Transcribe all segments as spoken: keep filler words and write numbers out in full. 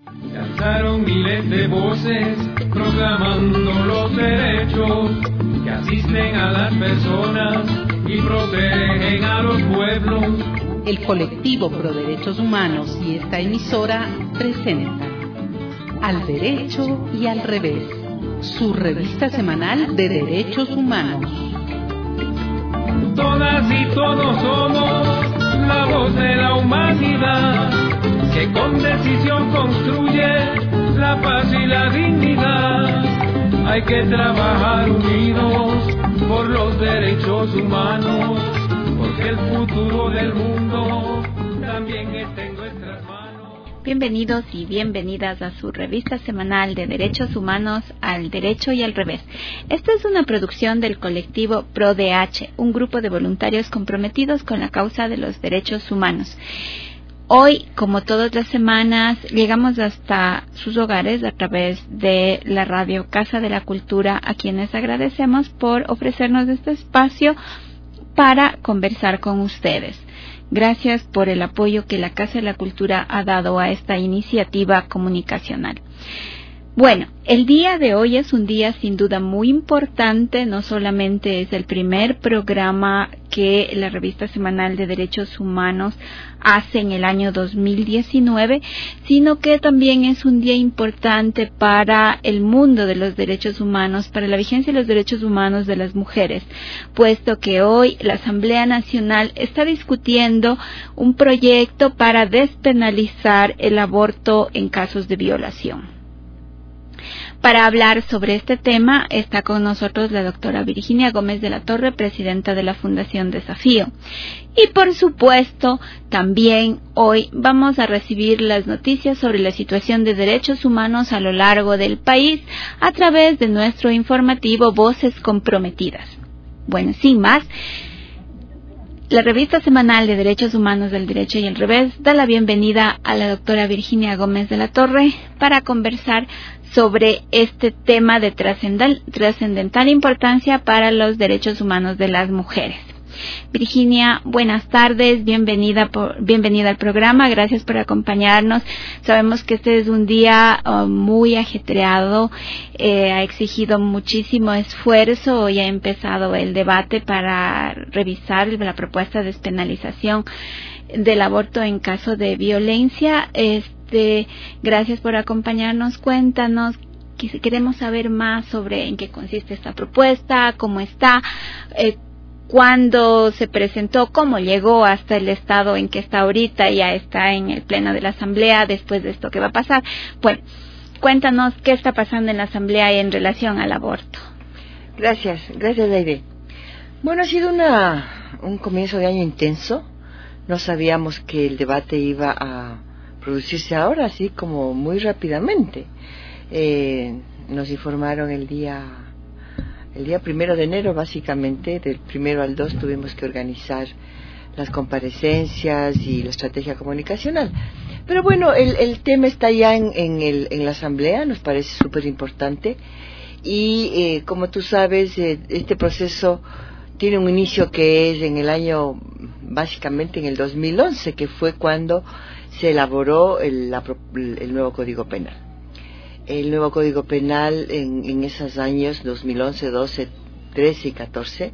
Se alzaron miles de voces proclamando los derechos que asisten a las personas y protegen a los pueblos. El colectivo Pro Derechos Humanos y esta emisora presentan Al Derecho y al Revés, su revista semanal de derechos humanos. Todas y todos somos la voz de la humanidad, que con decisión construye la paz y la dignidad. Hay que trabajar unidos por los derechos humanos, porque el futuro del mundo también está en nuestras manos. Bienvenidos y bienvenidas a su revista semanal de derechos humanos, Al Derecho y al Revés. Esta es una producción del colectivo Pro D H, un grupo de voluntarios comprometidos con la causa de los derechos humanos. Hoy, como todas las semanas, llegamos hasta sus hogares a través de la radio Casa de la Cultura, a quienes agradecemos por ofrecernos este espacio para conversar con ustedes. Gracias por el apoyo que la Casa de la Cultura ha dado a esta iniciativa comunicacional. Bueno, el día de hoy es un día sin duda muy importante, no solamente es el primer programa que la revista semanal de derechos humanos hace en el año dos mil diecinueve, sino que también es un día importante para el mundo de los derechos humanos, para la vigencia de los derechos humanos de las mujeres, puesto que hoy la Asamblea Nacional está discutiendo un proyecto para despenalizar el aborto en casos de violación. Para hablar sobre este tema está con nosotros la doctora Virginia Gómez de la Torre, presidenta de la Fundación Desafío. Y por supuesto, también hoy vamos a recibir las noticias sobre la situación de derechos humanos a lo largo del país a través de nuestro informativo Voces Comprometidas. Bueno, sin más, la revista semanal de derechos humanos del Derecho y el Revés da la bienvenida a la doctora Virginia Gómez de la Torre para conversar sobre este tema de trascendental, trascendental importancia para los derechos humanos de las mujeres. Virginia, buenas tardes, bienvenida por, bienvenida al programa, gracias por acompañarnos. Sabemos que este es un día uh, muy ajetreado, eh, ha exigido muchísimo esfuerzo. Hoy ha empezado el debate para revisar la propuesta de despenalización del aborto en caso de violencia. Este, gracias por acompañarnos, cuéntanos. Queremos saber más sobre en qué consiste esta propuesta, cómo está, eh, cuándo se presentó, cómo llegó hasta el estado en que está ahorita, ya está en el pleno de la Asamblea, después de esto que va a pasar. Bueno, cuéntanos qué está pasando en la Asamblea en relación al aborto. Gracias, gracias Aide. Bueno, ha sido una un comienzo de año intenso. No sabíamos que el debate iba a producirse ahora, así como muy rápidamente. Eh, nos informaron el día... El día primero de enero, básicamente, del primero al dos, tuvimos que organizar las comparecencias y la estrategia comunicacional. Pero bueno, el, el tema está ya en, en, el, en la Asamblea, nos parece súper importante. Y eh, como tú sabes, eh, este proceso tiene un inicio que es en el año, básicamente en el dos mil once, que fue cuando se elaboró el, la, el nuevo Código Penal. El nuevo Código Penal en, en esos años dos mil once, doce, trece y catorce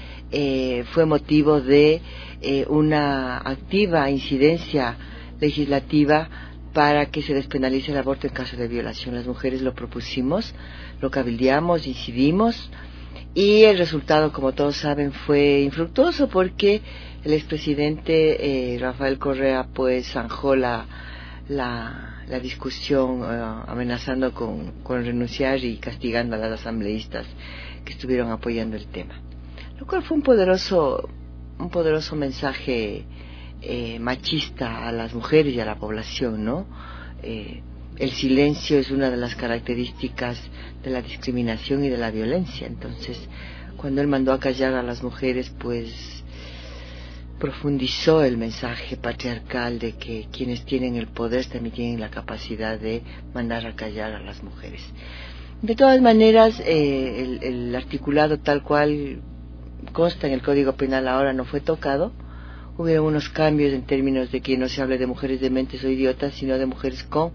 eh, fue motivo de eh, una activa incidencia legislativa para que se despenalice el aborto en caso de violación. Las mujeres lo propusimos, lo cabildeamos, incidimos y el resultado, como todos saben, fue infructuoso porque el expresidente eh, Rafael Correa pues zanjó la la la discusión, uh, amenazando con, con renunciar y castigando a las asambleístas que estuvieron apoyando el tema, lo cual fue un poderoso un poderoso mensaje eh, machista a las mujeres y a la población, ¿no? Eh, el silencio es una de las características de la discriminación y de la violencia. Entonces, cuando él mandó a callar a las mujeres, pues profundizó el mensaje patriarcal de que quienes tienen el poder también tienen la capacidad de mandar a callar a las mujeres. De todas maneras, eh, el, el articulado tal cual consta en el Código Penal ahora no fue tocado. Hubieron unos cambios en términos de que no se hable de mujeres dementes o idiotas, sino de mujeres con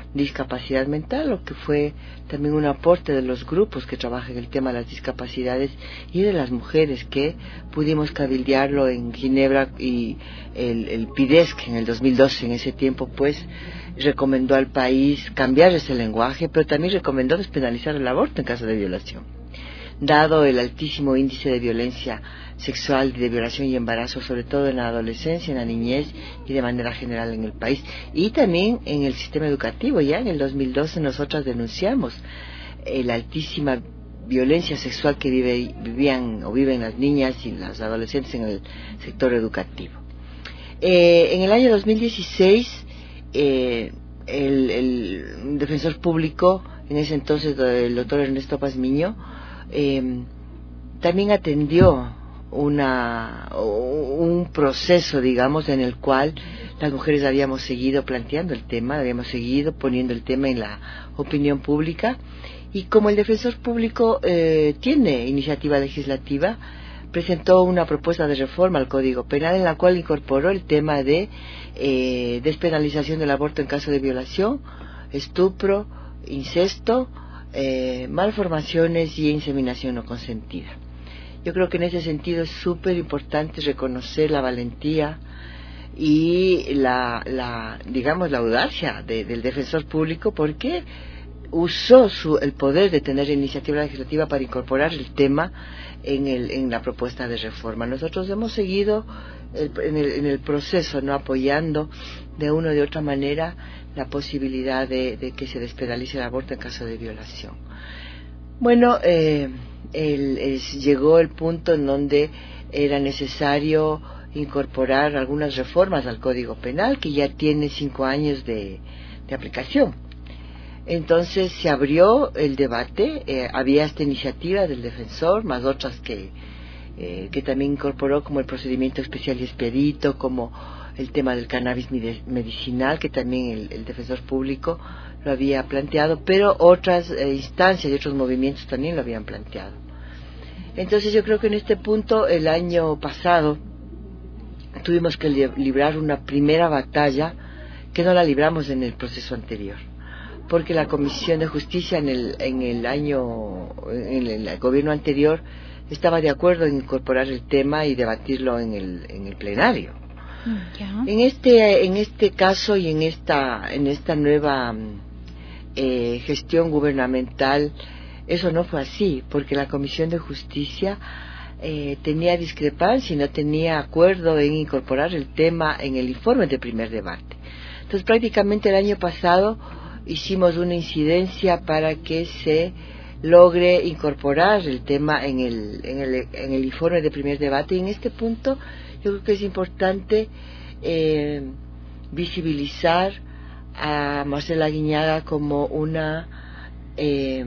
discapacidad mental, lo que fue también un aporte de los grupos que trabajan el tema de las discapacidades y de las mujeres, que pudimos cabildearlo en Ginebra, y el, el PIDESC en el dos mil doce, en ese tiempo, pues recomendó al país cambiar ese lenguaje, pero también recomendó despenalizar el aborto en caso de violación, dado el altísimo índice de violencia sexual, de violación y embarazo, sobre todo en la adolescencia, en la niñez y de manera general en el país, y también en el sistema educativo. Ya en el dos mil doce nosotras denunciamos eh, la altísima violencia sexual que vive, vivían o viven las niñas y las adolescentes en el sector educativo. Eh, en el año dos mil dieciséis, eh, el, el defensor público, en ese entonces el doctor Ernesto Pazmiño, eh, también atendió una un proceso, digamos, en el cual las mujeres habíamos seguido planteando el tema, habíamos seguido poniendo el tema en la opinión pública, y como el defensor público eh, tiene iniciativa legislativa, presentó una propuesta de reforma al Código Penal en la cual incorporó el tema de eh, despenalización del aborto en caso de violación, estupro, incesto, eh, malformaciones y inseminación no consentida. Yo creo que en ese sentido es súper importante reconocer la valentía y la, la digamos, la audacia de, del defensor público, porque usó su, el poder de tener iniciativa legislativa para incorporar el tema en, el, en la propuesta de reforma. Nosotros hemos seguido el, en, el, en el proceso, no apoyando de una o de otra manera la posibilidad de, de que se despenalice el aborto en caso de violación. Bueno, eh, el, es, llegó el punto en donde era necesario incorporar algunas reformas al Código Penal, que ya tiene cinco años de, de aplicación. Entonces se abrió el debate, eh, había esta iniciativa del defensor, más otras que, eh, que también incorporó, como el procedimiento especial y expedito, como el tema del cannabis medicinal, que también el, el defensor público lo había planteado, pero otras eh, instancias y otros movimientos también lo habían planteado. Entonces yo creo que en este punto, el año pasado, tuvimos que librar una primera batalla que no la libramos en el proceso anterior, porque la Comisión de Justicia en el, en el año, en el, el gobierno anterior, estaba de acuerdo en incorporar el tema y debatirlo en el, en el plenario. ¿Ya? En este, en este caso y en esta, en esta nueva eh, gestión gubernamental, eso no fue así, porque la Comisión de Justicia eh, tenía discrepancia y no tenía acuerdo en incorporar el tema en el informe de primer debate. Entonces, prácticamente el año pasado hicimos una incidencia para que se logre incorporar el tema en el, en el, en el informe de primer debate, y en este punto yo creo que es importante eh, visibilizar a Marcela Aguiñaga como una, eh,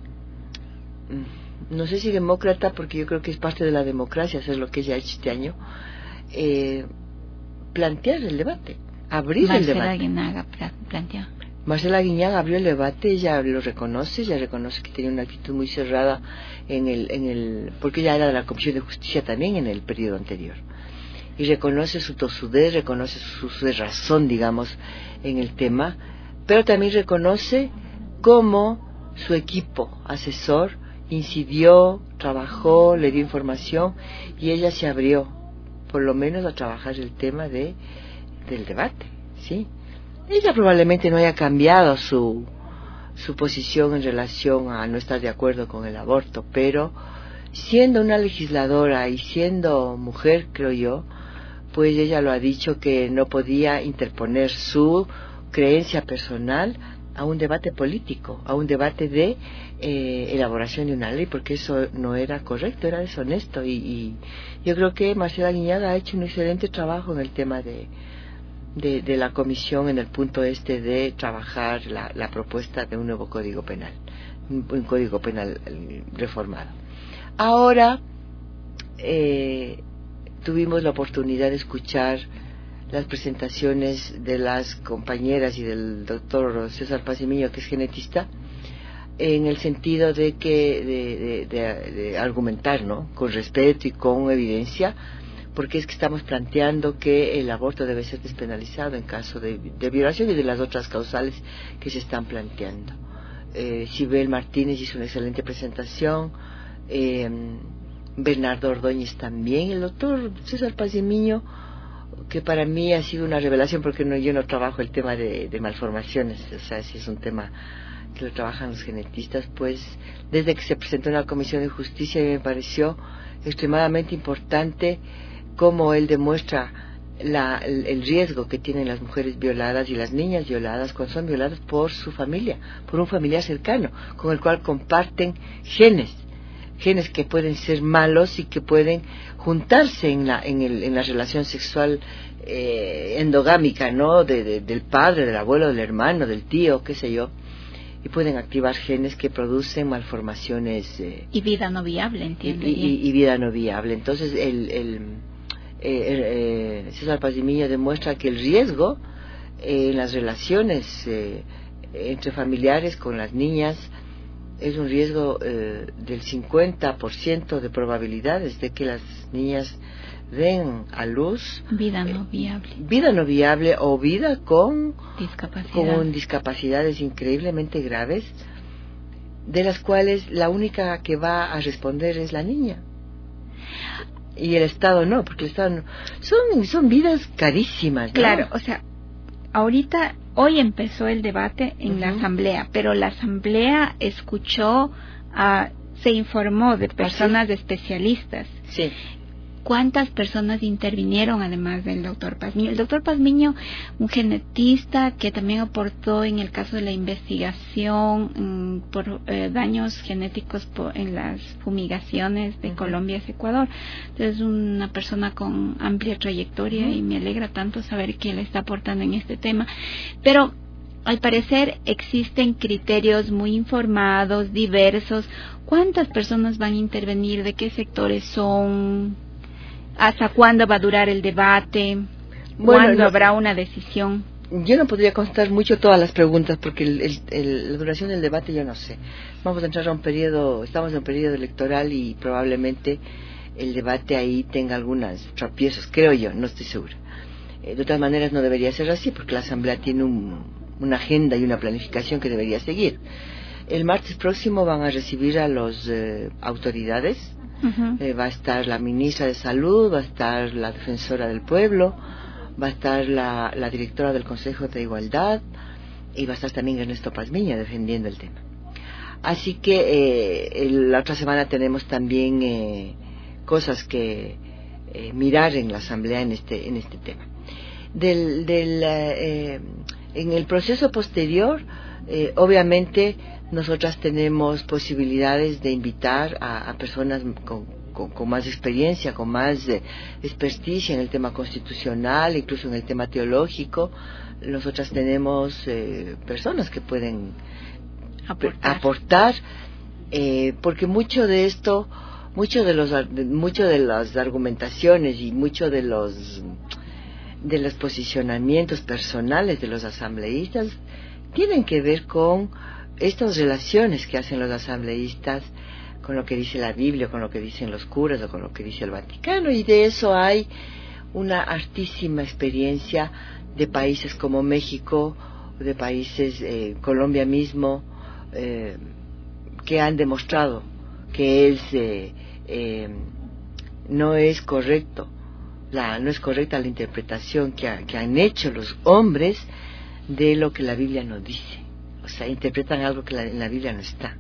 no sé si demócrata, porque yo creo que es parte de la democracia hacer lo que ella ha hecho este año, eh, plantear el debate, abrir Marcela el debate. Marcela Aguiñaga planteó. Marcela Aguiñaga abrió el debate, ella lo reconoce, ella reconoce que tenía una actitud muy cerrada en el, en el, porque ella era de la Comisión de Justicia también en el periodo anterior, y reconoce su tosudez, reconoce su, su razón, digamos, en el tema, pero también reconoce cómo su equipo asesor incidió, trabajó, le dio información, y ella se abrió, por lo menos, a trabajar el tema de del debate, ¿sí? Ella probablemente no haya cambiado su, su posición en relación a no estar de acuerdo con el aborto, pero siendo una legisladora y siendo mujer, creo yo, pues ella lo ha dicho, que no podía interponer su creencia personal a un debate político, a un debate de eh, elaboración de una ley, porque eso no era correcto, era deshonesto, y, y yo creo que Marcela Aguiñaga ha hecho un excelente trabajo en el tema de De, de la comisión, en el punto este de trabajar la, la propuesta de un nuevo código penal, un, un código penal reformado. Ahora eh, tuvimos la oportunidad de escuchar las presentaciones de las compañeras y del doctor César Pazmiño, que es genetista, en el sentido de que de, de, de, de argumentar, ¿no?, con respeto y con evidencia, porque es que estamos planteando que el aborto debe ser despenalizado en caso de, de violación y de las otras causales que se están planteando. Eh, Sibel Martínez hizo una excelente presentación, eh, Bernardo Ordóñez también, el doctor César Pazmiño, que para mí ha sido una revelación porque no, yo no trabajo el tema de, de malformaciones, o sea, si es un tema que lo trabajan los genetistas, pues desde que se presentó en la Comisión de Justicia me pareció extremadamente importante cómo él demuestra la, el, el riesgo que tienen las mujeres violadas y las niñas violadas cuando son violadas por su familia, por un familiar cercano, con el cual comparten genes, genes que pueden ser malos y que pueden juntarse en la, en el, en la relación sexual eh, endogámica, ¿no? De, de, del padre, del abuelo, del hermano, del tío, qué sé yo, y pueden activar genes que producen malformaciones. Eh, y vida no viable, entiendo. Y, y, y vida no viable. Entonces, el, el, eh, eh, César Pazmiño demuestra que el riesgo eh, en las relaciones eh, entre familiares con las niñas es un riesgo eh, del cincuenta por ciento de probabilidades de que las niñas den a luz vida no viable, eh, vida no viable o vida con discapacidad. con discapacidades increíblemente graves, de las cuales la única que va a responder es la niña y el Estado no, porque el Estado no. son son vidas carísimas, ¿no? Claro, o sea, ahorita hoy empezó el debate en uh-huh. la asamblea, pero la asamblea escuchó, uh, se informó de personas, ¿Ah, sí? de especialistas. Sí. ¿Cuántas personas intervinieron además del doctor Pazmiño? El doctor Pazmiño, un genetista que también aportó en el caso de la investigación mmm, por eh, daños genéticos por, en las fumigaciones de uh-huh. Colombia y Ecuador. Entonces, una persona con amplia trayectoria uh-huh. y me alegra tanto saber que él está aportando en este tema. Pero al parecer existen criterios muy informados, diversos. ¿Cuántas personas van a intervenir? ¿De qué sectores son? ¿Hasta cuándo va a durar el debate? Bueno, ¿Cuándo no, habrá una decisión? Yo no podría contestar mucho todas las preguntas porque el, el, el, la duración del debate yo no sé. Vamos a entrar a un periodo, estamos en un periodo electoral y probablemente el debate ahí tenga algunos tropiezos, creo yo, no estoy segura. Eh, de todas maneras no debería ser así porque la Asamblea tiene un, una agenda y una planificación que debería seguir. El martes próximo van a recibir a las eh, autoridades. Uh-huh. Eh, va a estar la ministra de Salud, va a estar la defensora del pueblo, va a estar la, la directora del Consejo de Igualdad y va a estar también Ernesto Pazmiño defendiendo el tema. Así que eh, el, la otra semana tenemos también eh, cosas que eh, mirar en la Asamblea en este en este tema. Del, del, eh, en el proceso posterior, eh, obviamente nosotras tenemos posibilidades de invitar a, a personas con, con, con más experiencia, con más eh, experticia en el tema constitucional, incluso en el tema teológico. Nosotras tenemos eh, personas que pueden aportar, aportar eh, porque mucho de esto, mucho de los, mucho de las argumentaciones y mucho de los de los posicionamientos personales de los asambleístas tienen que ver con estas relaciones que hacen los asambleístas con lo que dice la Biblia, con lo que dicen los curas o con lo que dice el Vaticano, y de eso hay una hartísima experiencia de países como México, de países, eh, Colombia mismo, eh, que han demostrado que es eh, eh, no es correcto la no es correcta la interpretación que, ha, que han hecho los hombres de lo que la Biblia nos dice. O sea, interpretan algo que la, en la Biblia no está.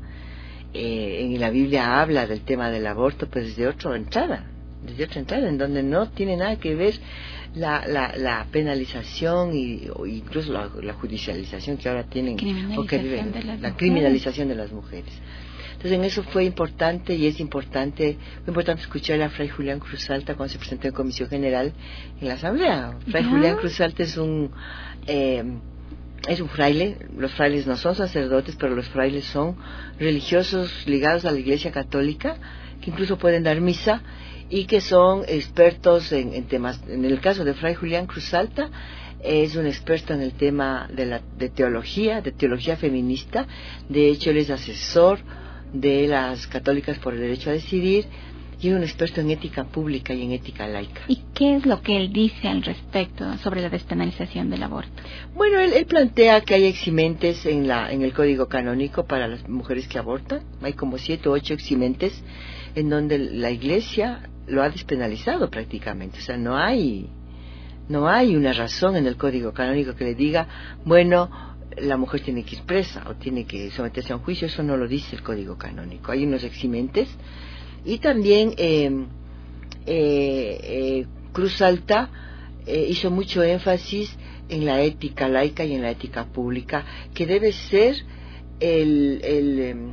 Eh, en la Biblia habla del tema del aborto, pues desde otra entrada, desde otra entrada, en donde no tiene nada que ver la, la, la penalización y, o incluso la, la judicialización que ahora tienen, o que viven, la mujeres. Criminalización de las mujeres. Entonces en eso fue importante y es importante, fue importante escuchar a Fray Julián Cruzalta cuando se presentó en Comisión General en la Asamblea. Fray ¿Ya? Julián Cruzalta es un eh, es un fraile. Los frailes no son sacerdotes, pero los frailes son religiosos ligados a la Iglesia Católica, que incluso pueden dar misa y que son expertos en, en temas. En el caso de Fray Julián Cruzalta, es un experto en el tema de la de teología, de teología feminista. De hecho, él es asesor de las católicas por el derecho a decidir y es un experto en ética pública y en ética laica. ¿Y qué es lo que él dice al respecto sobre la despenalización del aborto? Bueno, él, él plantea que hay eximentes en, la, en el Código Canónico para las mujeres que abortan. Hay como siete o ocho eximentes en donde la Iglesia lo ha despenalizado prácticamente. O sea, no hay, no hay una razón en el Código Canónico que le diga, bueno, la mujer tiene que ir presa o tiene que someterse a un juicio. Eso no lo dice el Código Canónico. Hay unos eximentes. Y también eh, eh, eh, Cruz Alta eh, hizo mucho énfasis en la ética laica y en la ética pública, que debe ser el, el, eh,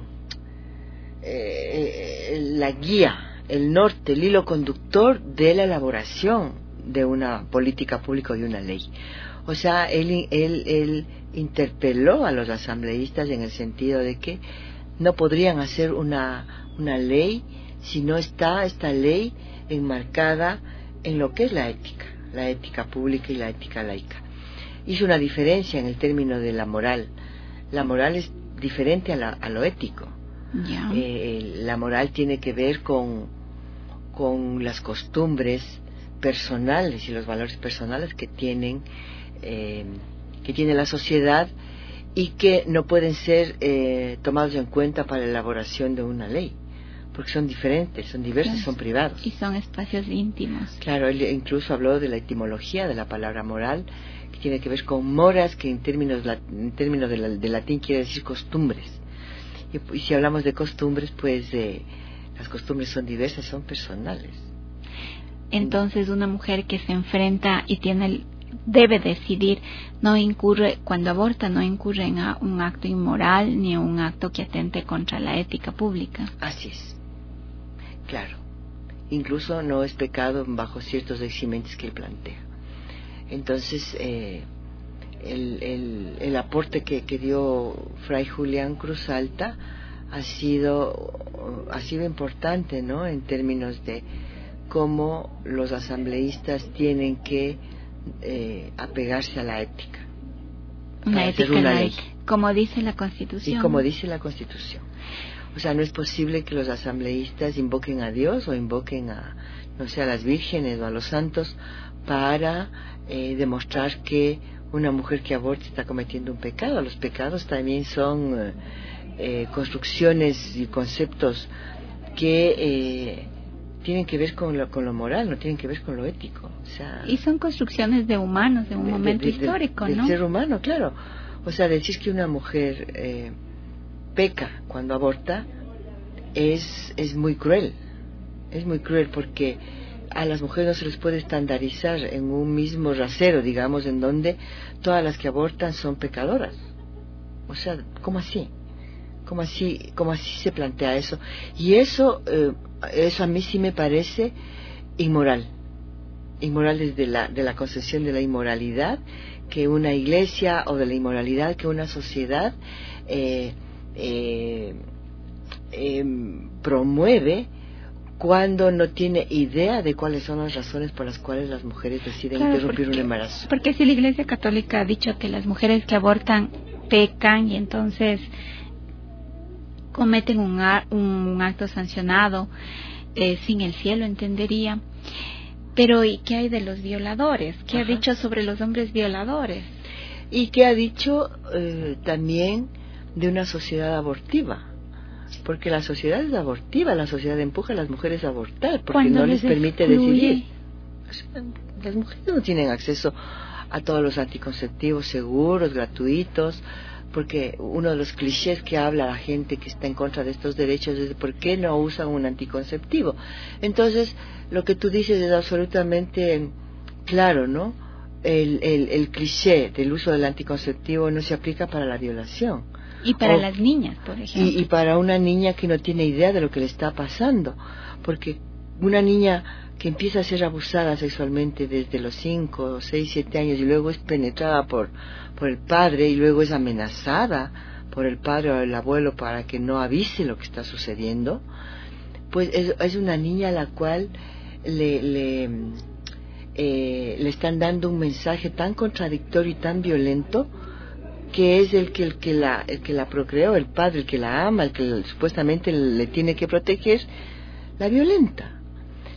eh, la guía, el norte, el hilo conductor de la elaboración de una política pública o de una ley. O sea, él, él, él interpeló a los asambleístas en el sentido de que no podrían hacer una, una ley si no está esta ley enmarcada en lo que es la ética, la ética pública y la ética laica. Hizo una diferencia en el término de la moral. La moral es diferente a, la, a lo ético. Yeah. Eh, la moral tiene que ver con, con las costumbres personales y los valores personales que tienen eh, que tiene la sociedad y que no pueden ser eh, tomados en cuenta para la elaboración de una ley, porque son diferentes, son diversos, claro, son privados. Y son espacios íntimos. Claro, él incluso habló de la etimología de la palabra moral, que tiene que ver con moras, que en términos, en términos de, la, de latín quiere decir costumbres. Y, y si hablamos de costumbres, pues eh, las costumbres son diversas, son personales. Entonces una mujer que se enfrenta y tiene el, debe decidir, no incurre, cuando aborta, no incurre en a, un acto inmoral ni en un acto que atente contra la ética pública. Así es. Claro, incluso no es pecado bajo ciertos eximentes que él plantea. Entonces, eh, el, el, el aporte que, que dio Fray Julián Cruz Alta ha sido, ha sido importante, ¿no?, en términos de cómo los asambleístas tienen que eh, apegarse a la ética. Una ética una laica, como dice la Constitución. Y como dice la Constitución. O sea, no es posible que los asambleístas invoquen a Dios o invoquen a, no sé, a las vírgenes o a los santos para eh, demostrar que una mujer que aborta está cometiendo un pecado. Los pecados también son eh, eh, construcciones y conceptos que eh, tienen que ver con lo, con lo moral, no tienen que ver con lo ético. O sea, y son construcciones de humanos, de un de, momento de, de, histórico, de, ¿no? Del ser humano, claro. O sea, decir que una mujer eh, peca cuando aborta es, es muy cruel. Es muy cruel porque a las mujeres no se les puede estandarizar en un mismo rasero, digamos, en donde todas las que abortan son pecadoras. O sea, ¿cómo así? ¿Cómo así, cómo así se plantea eso? Y eso, eh, eso a mí sí me parece inmoral. Inmoral desde la, de la concepción de la inmoralidad que una iglesia, o de la inmoralidad que una sociedad eh, eh, eh, promueve cuando no tiene idea de cuáles son las razones por las cuales las mujeres deciden claro, interrumpir porque, un embarazo. Porque si la Iglesia Católica ha dicho que las mujeres que abortan pecan y entonces cometen un, un acto sancionado eh, sin el cielo, entendería. Pero ¿y qué hay de los violadores? ¿Qué Ajá. ha dicho sobre los hombres violadores? Y qué ha dicho eh, también de una sociedad abortiva. Porque la sociedad es abortiva, la sociedad empuja a las mujeres a abortar porque no les, les permite excluye. decidir. Las mujeres no tienen acceso a todos los anticonceptivos seguros, gratuitos, porque uno de los clichés que habla la gente que está en contra de estos derechos es ¿por qué no usan un anticonceptivo? Entonces, lo que tú dices es absolutamente claro, ¿no? El, el, el cliché del uso del anticonceptivo no se aplica para la violación. Y para o, las niñas, por ejemplo. Y, y para una niña que no tiene idea de lo que le está pasando. Porque una niña que empieza a ser abusada sexualmente desde los cinco, seis, siete años y luego es penetrada por, por el padre y luego es amenazada por el padre o el abuelo para que no avise lo que está sucediendo, pues es, es una niña a la cual le, le, eh, le están dando un mensaje tan contradictorio y tan violento que es el que el que la el que la procreó, el padre, el que la ama, el que supuestamente le tiene que proteger, la violenta.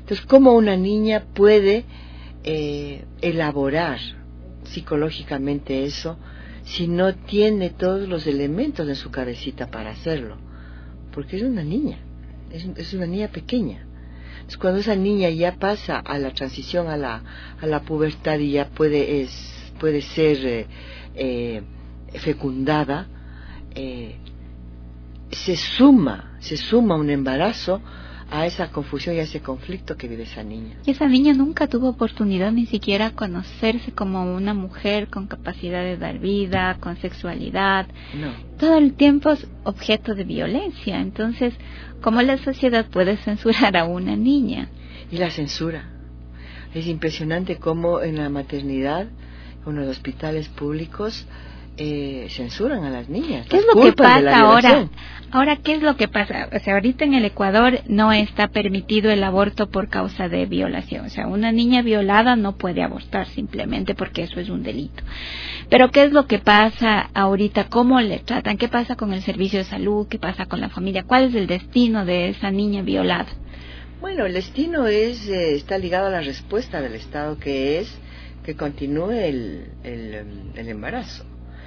Entonces, ¿cómo una niña puede eh, elaborar psicológicamente eso si no tiene todos los elementos en su cabecita para hacerlo? Porque es una niña, es, es una niña pequeña. Entonces, cuando esa niña ya pasa a la transición a la, a la pubertad y ya puede, es, puede ser eh, eh, fecundada, eh, se suma, se suma un embarazo a esa confusión y a ese conflicto que vive esa niña. Y esa niña nunca tuvo oportunidad ni siquiera conocerse como una mujer con capacidad de dar vida, con sexualidad. No. Todo el tiempo es objeto de violencia. Entonces, ¿cómo la sociedad puede censurar a una niña? Y la censura. Es impresionante cómo en la maternidad, en los hospitales públicos, Eh, censuran a las niñas. ¿Qué es lo que pasa ahora? Ahora, ¿qué es lo que pasa? O sea, ahorita en el Ecuador no está permitido el aborto por causa de violación. O sea, una niña violada no puede abortar simplemente porque eso es un delito. Pero ¿qué es lo que pasa ahorita? ¿Cómo le tratan? ¿Qué pasa con el servicio de salud? ¿Qué pasa con la familia? ¿Cuál es el destino de esa niña violada? Bueno, el destino es eh, está ligado a la respuesta del Estado, que es que continúe el, el, el embarazo.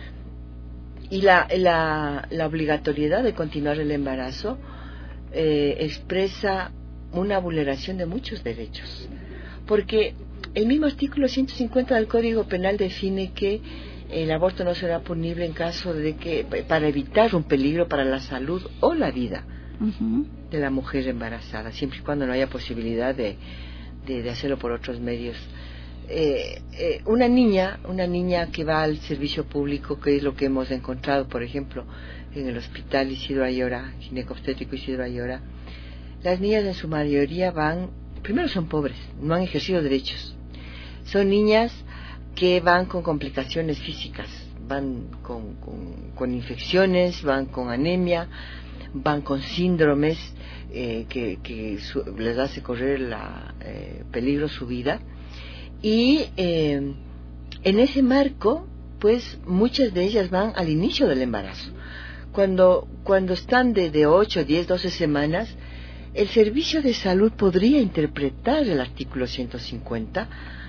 Y la, la, la obligatoriedad de continuar el embarazo eh, expresa una vulneración de muchos derechos. Porque el mismo artículo ciento cincuenta del Código Penal define que el aborto no será punible en caso de que, para evitar un peligro para la salud o la vida uh-huh. de la mujer embarazada, siempre y cuando no haya posibilidad de, de, de hacerlo por otros medios. Eh, eh, una niña, una niña que va al servicio público, que es lo que hemos encontrado, por ejemplo, en el hospital Isidro Ayora, ginecobstétrico Isidro Ayora, las niñas en su mayoría van, primero son pobres, no han ejercido derechos, son niñas que van con complicaciones físicas, van con, con, con infecciones, van con anemia, van con síndromes eh, que, que su, les hace correr la, eh, peligro su vida. Y eh, en ese marco, pues muchas de ellas van al inicio del embarazo. Cuando, cuando están de, de ocho, diez, doce semanas, el servicio de salud podría interpretar el artículo ciento cincuenta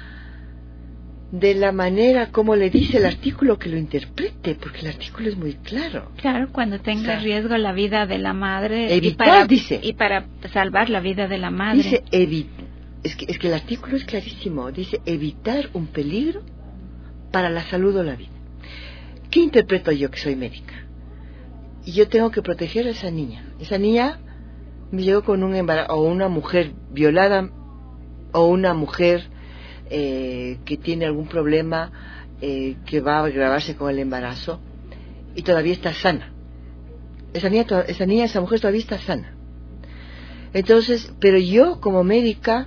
de la manera como le dice el artículo que lo interprete, porque el artículo es muy claro. Claro, cuando tenga o sea, riesgo la vida de la madre. Evitar, y para, dice. Y para salvar la vida de la madre. Dice evitar. Es que, es que el artículo es clarísimo, dice evitar un peligro para la salud o la vida. ¿Qué interpreto yo que soy médica? Y yo tengo que proteger a esa niña. Esa niña me llegó con un embarazo, o una mujer violada, o una mujer eh, que tiene algún problema eh, que va a agravarse con el embarazo, y todavía está sana. Esa niña, esa niña, esa mujer todavía está sana. Entonces, pero yo como médica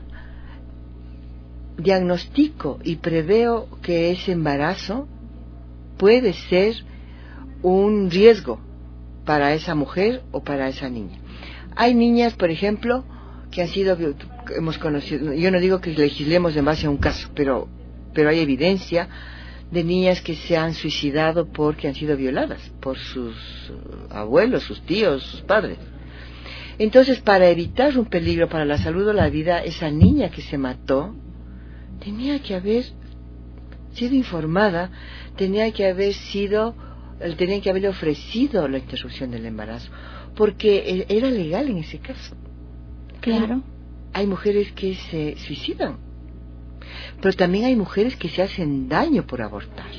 diagnostico y preveo que ese embarazo puede ser un riesgo para esa mujer o para esa niña. Hay niñas, por ejemplo, que han sido, hemos conocido, yo no digo que legislemos en base a un caso, pero, pero hay evidencia de niñas que se han suicidado porque han sido violadas por sus abuelos, sus tíos, sus padres. Entonces, para evitar un peligro para la salud o la vida, esa niña que se mató tenía que haber sido informada, tenía que haber sido, tenía que haberle ofrecido la interrupción del embarazo, porque era legal en ese caso. Claro. Hay mujeres que se suicidan, pero también hay mujeres que se hacen daño por abortar.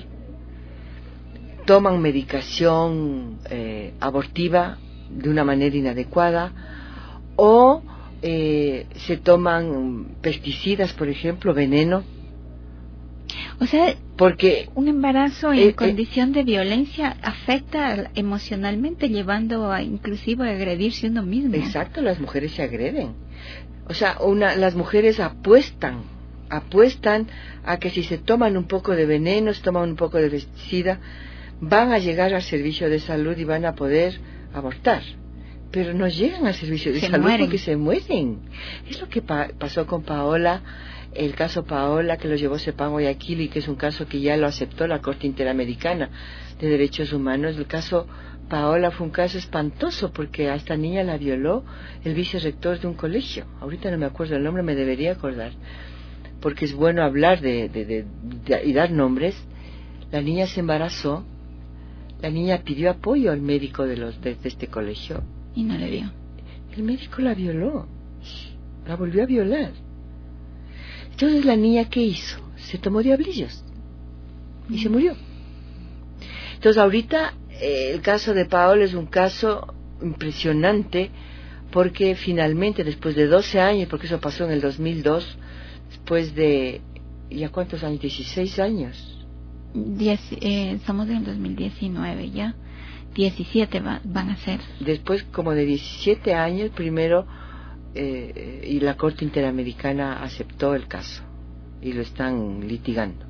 Toman medicación eh, abortiva de una manera inadecuada, o eh, se toman pesticidas, por ejemplo, veneno. O sea, porque un embarazo en eh, condición eh, de violencia afecta emocionalmente, llevando a inclusive a agredirse uno mismo. Exacto, las mujeres se agreden. O sea, una, las mujeres apuestan, apuestan a que si se toman un poco de veneno, se toman un poco de pesticida, van a llegar al servicio de salud y van a poder abortar. pero no llegan al servicio de se salud mueren. porque se mueren. Es lo que pa- pasó con Paola, el caso Paola, que lo llevó Cepan Guayaquil y que es un caso que ya lo aceptó la Corte Interamericana de Derechos Humanos. El caso Paola fue un caso espantoso porque a esta niña la violó el vicerrector de un colegio. Ahorita no me acuerdo el nombre, me debería acordar, porque es bueno hablar de, de, de, de y dar nombres. La niña se embarazó, la niña pidió apoyo al médico de, los, de, de este colegio. Y no le dio. El médico la violó, la volvió a violar. Entonces la niña, ¿qué hizo? Se tomó diablillos y se murió. Entonces ahorita eh, el caso de Paola es un caso impresionante porque finalmente después de doce años, porque eso pasó en el dos mil dos, después de, ¿ya cuántos años? dieciséis años. Diez, eh, estamos en el dos mil diecinueve ya. diecisiete va, van a ser. Después como de diecisiete años, primero, eh, y la Corte Interamericana aceptó el caso y lo están litigando.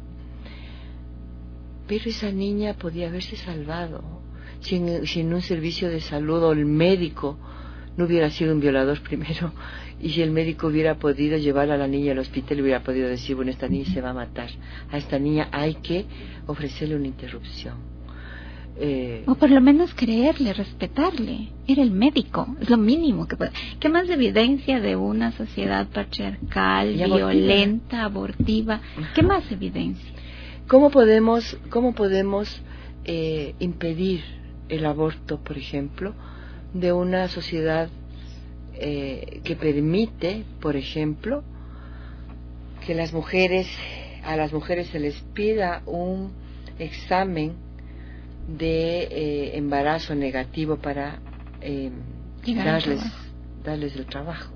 Pero esa niña podía haberse salvado si en, si en un servicio de salud o el médico no hubiera sido un violador primero, y si el médico hubiera podido llevar a la niña al hospital, hubiera podido decir, bueno, esta niña se va a matar, a esta niña hay que ofrecerle una interrupción. Eh, O por lo menos creerle, respetarle. Era el médico, es lo mínimo que puede. ¿Qué más evidencia de una sociedad patriarcal, y abortiva. violenta, abortiva? ¿Qué más evidencia? ¿Cómo podemos, cómo podemos eh, impedir el aborto, por ejemplo, de una sociedad eh, que permite, por ejemplo, que las mujeres, a las mujeres se les pida un examen de eh, embarazo negativo para eh, darles, darles el trabajo?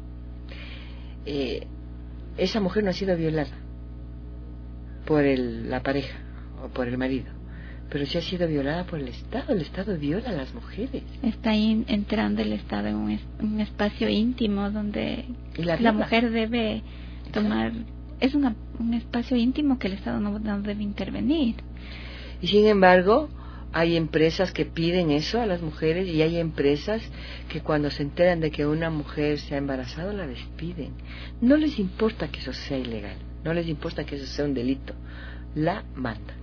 Eh, esa mujer no ha sido violada por el, la pareja o por el marido, pero sí ha sido violada por el Estado. El Estado viola a las mujeres. Está ahí entrando el Estado en un, es, un espacio íntimo donde la, la mujer debe tomar. Es una, un espacio íntimo que el Estado no, no debe intervenir. Y sin embargo, hay empresas que piden eso a las mujeres, y hay empresas que cuando se enteran de que una mujer se ha embarazado la despiden. No les importa que eso sea ilegal, no les importa que eso sea un delito, la matan.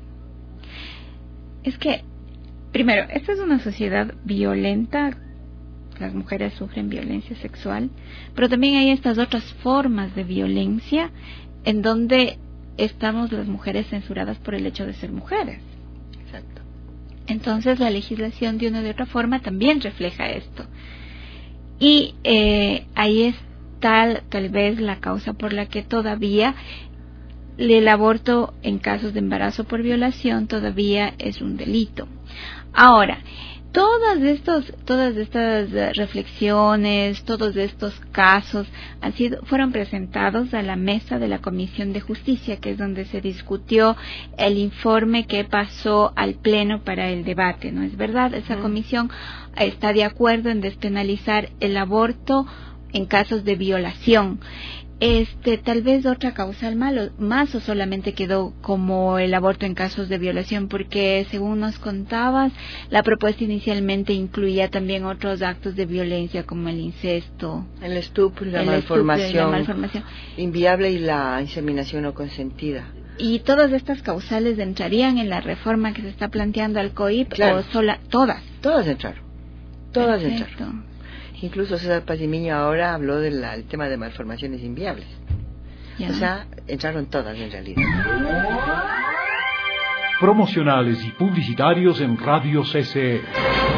Es que, primero, esta es una sociedad violenta, las mujeres sufren violencia sexual, pero también hay estas otras formas de violencia en donde estamos las mujeres censuradas por el hecho de ser mujeres. Exacto. Entonces la legislación de una u otra forma también refleja esto. Y eh, ahí está tal vez la causa por la que todavía el aborto en casos de embarazo por violación todavía es un delito. Ahora, todas estos, todas estas reflexiones, todos estos casos han sido, fueron presentados a la mesa de la Comisión de Justicia, que es donde se discutió el informe que pasó al Pleno para el debate, ¿no es verdad? Esa uh-huh. comisión está de acuerdo en despenalizar el aborto en casos de violación. Este, tal vez otra causal malo, más, o solamente quedó como el aborto en casos de violación, porque según nos contabas, la propuesta inicialmente incluía también otros actos de violencia como el incesto, el estupro y la, el malformación, estupro y la malformación inviable y la inseminación no consentida. Y todas estas causales entrarían en la reforma que se está planteando al C O I P, claro. o sola, todas. Todas entraron, todas Perfecto. entraron. Incluso César Pazimiño ahora habló del tema de malformaciones inviables. Ya. O sea, entraron todas en realidad. Promocionales y publicitarios en Radio C C E.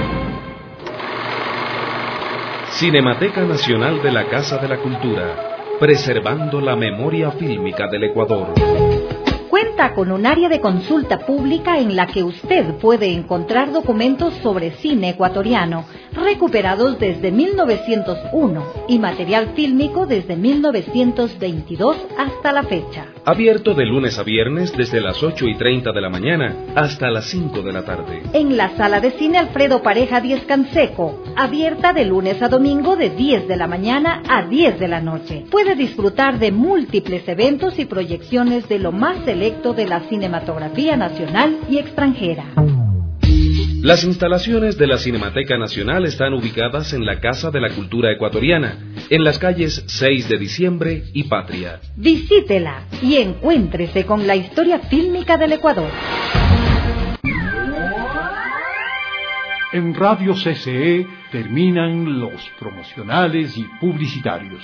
Cinemateca Nacional de la Casa de la Cultura, preservando la memoria fílmica del Ecuador. Cuenta con un área de consulta pública en la que usted puede encontrar documentos sobre cine ecuatoriano, recuperados desde mil novecientos uno y material fílmico desde mil novecientos veintidós hasta la fecha. Abierto de lunes a viernes desde las ocho y treinta de la mañana hasta las cinco de la tarde. En la Sala de Cine Alfredo Pareja Diez Canseco, abierta de lunes a domingo de diez de la mañana a diez de la noche. Puede disfrutar de múltiples eventos y proyecciones de lo más selecto de la cinematografía nacional y extranjera. Las instalaciones de la Cinemateca Nacional están ubicadas en la Casa de la Cultura Ecuatoriana, en las calles seis de diciembre y Patria. Visítela y encuéntrese con la historia fílmica del Ecuador. En Radio C C E terminan los promocionales y publicitarios.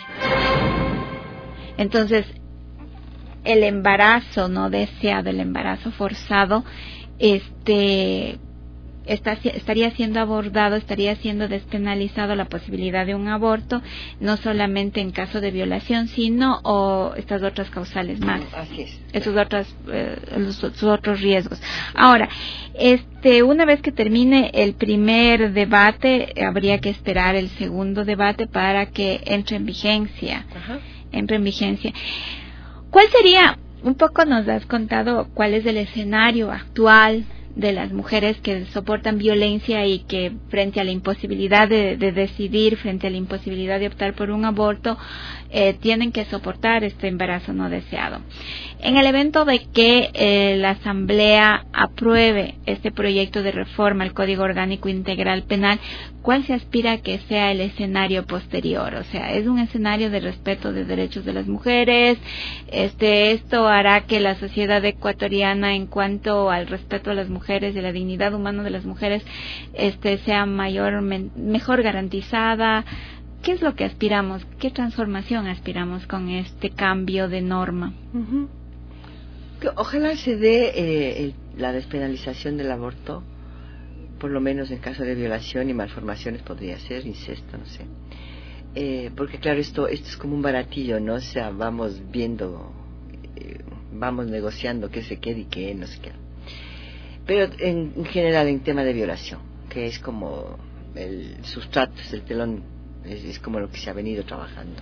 Entonces, el embarazo no deseado, el embarazo forzado, este... Está, estaría siendo abordado, estaría siendo despenalizado la posibilidad de un aborto, no solamente en caso de violación, sino o estas otras causales más. Así es. Esos otros, eh, los, los otros riesgos. Ahora, este, una vez que termine el primer debate, habría que esperar el segundo debate para que entre en vigencia. Ajá. Entre en vigencia. ¿Cuál sería, un poco nos has contado cuál es el escenario actual de las mujeres que soportan violencia y que frente a la imposibilidad de, de decidir, frente a la imposibilidad de optar por un aborto, eh, tienen que soportar este embarazo no deseado? En el evento de que eh, la Asamblea apruebe este proyecto de reforma al Código Orgánico Integral Penal, ¿cuál se aspira que sea el escenario posterior? O sea, ¿es un escenario de respeto de derechos de las mujeres? Este, ¿Esto hará que la sociedad ecuatoriana, en cuanto al respeto a las mujeres y la dignidad humana de las mujeres, este, sea mayor, mejor garantizada? ¿Qué es lo que aspiramos? ¿Qué transformación aspiramos con este cambio de norma? Uh-huh. Ojalá se dé eh, el, la despenalización del aborto, por lo menos en caso de violación y malformaciones podría ser, incesto, no sé. Eh, porque claro, esto esto es como un baratillo, ¿no? O sea, vamos viendo, eh, vamos negociando qué se queda y qué no se queda. Pero en, en general en tema de violación, que es como el sustrato, es el telón, es, es como lo que se ha venido trabajando.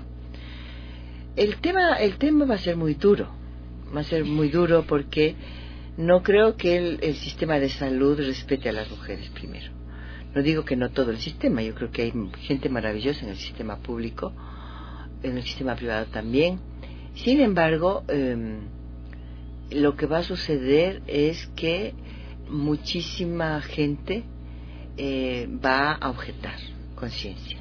El tema, el tema va a ser muy duro, va a ser muy duro porque no creo que el, el sistema de salud respete a las mujeres primero. No digo que no todo el sistema, yo creo que hay gente maravillosa en el sistema público, en el sistema privado también. Sin embargo, eh, lo que va a suceder es que muchísima gente eh, va a objetar conciencia.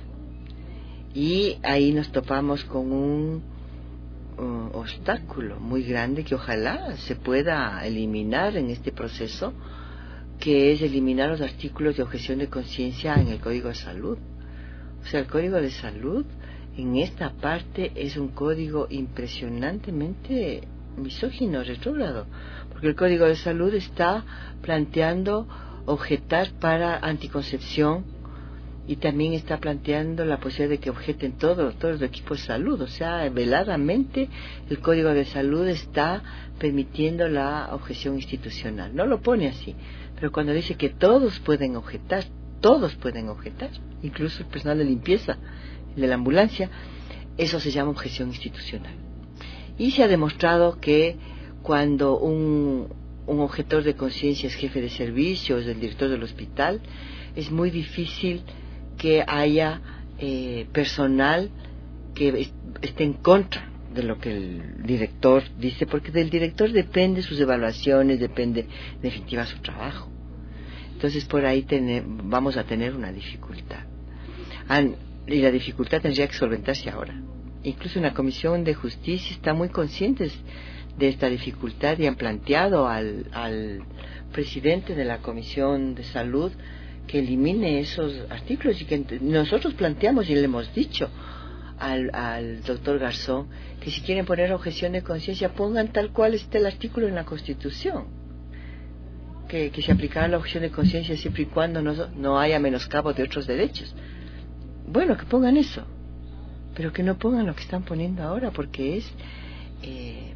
Y ahí nos topamos con un uh, obstáculo muy grande que ojalá se pueda eliminar en este proceso, que es eliminar los artículos de objeción de conciencia en el Código de Salud. O sea, el Código de Salud en esta parte es un código impresionantemente misógino, retrógrado, porque el Código de Salud está planteando objetar para anticoncepción y también está planteando la posibilidad de que objeten todo, todos los equipos de salud. O sea, veladamente el Código de Salud está permitiendo la objeción institucional. No lo pone así, pero cuando dice que todos pueden objetar, todos pueden objetar, incluso el personal de limpieza, el de la ambulancia, eso se llama objeción institucional. Y se ha demostrado que cuando un, un objetor de conciencia es jefe de servicio, es el director del hospital, es muy difícil que haya eh, personal que esté en contra de lo que el director dice, porque del director depende sus evaluaciones, depende en definitiva su trabajo. Entonces por ahí tener, vamos a tener una dificultad. And, y la dificultad tendría que solventarse ahora. Incluso en la Comisión de Justicia están muy conscientes de esta dificultad y han planteado al, al presidente de la Comisión de Salud que elimine esos artículos, y que nosotros planteamos y le hemos dicho al, al doctor Garzón que si quieren poner objeción de conciencia pongan tal cual esté el artículo en la Constitución, que, que se aplicará la objeción de conciencia siempre y cuando no, no haya menoscabo de otros derechos. Bueno, que pongan eso, pero que no pongan lo que están poniendo ahora, porque es eh,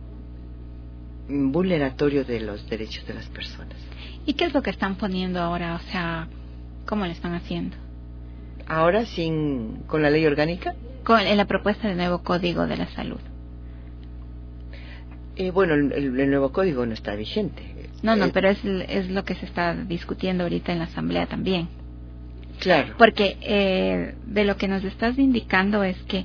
vulneratorio de los derechos de las personas. ¿Y qué es lo que están poniendo ahora? O sea, ¿cómo lo están haciendo? Ahora, sin con la ley orgánica. Con en la propuesta de nuevo Código de la Salud. Eh, bueno, el, el, el nuevo código no está vigente. No, no, eh, pero es, es lo que se está discutiendo ahorita en la Asamblea también. Claro. Porque eh, de lo que nos estás indicando es que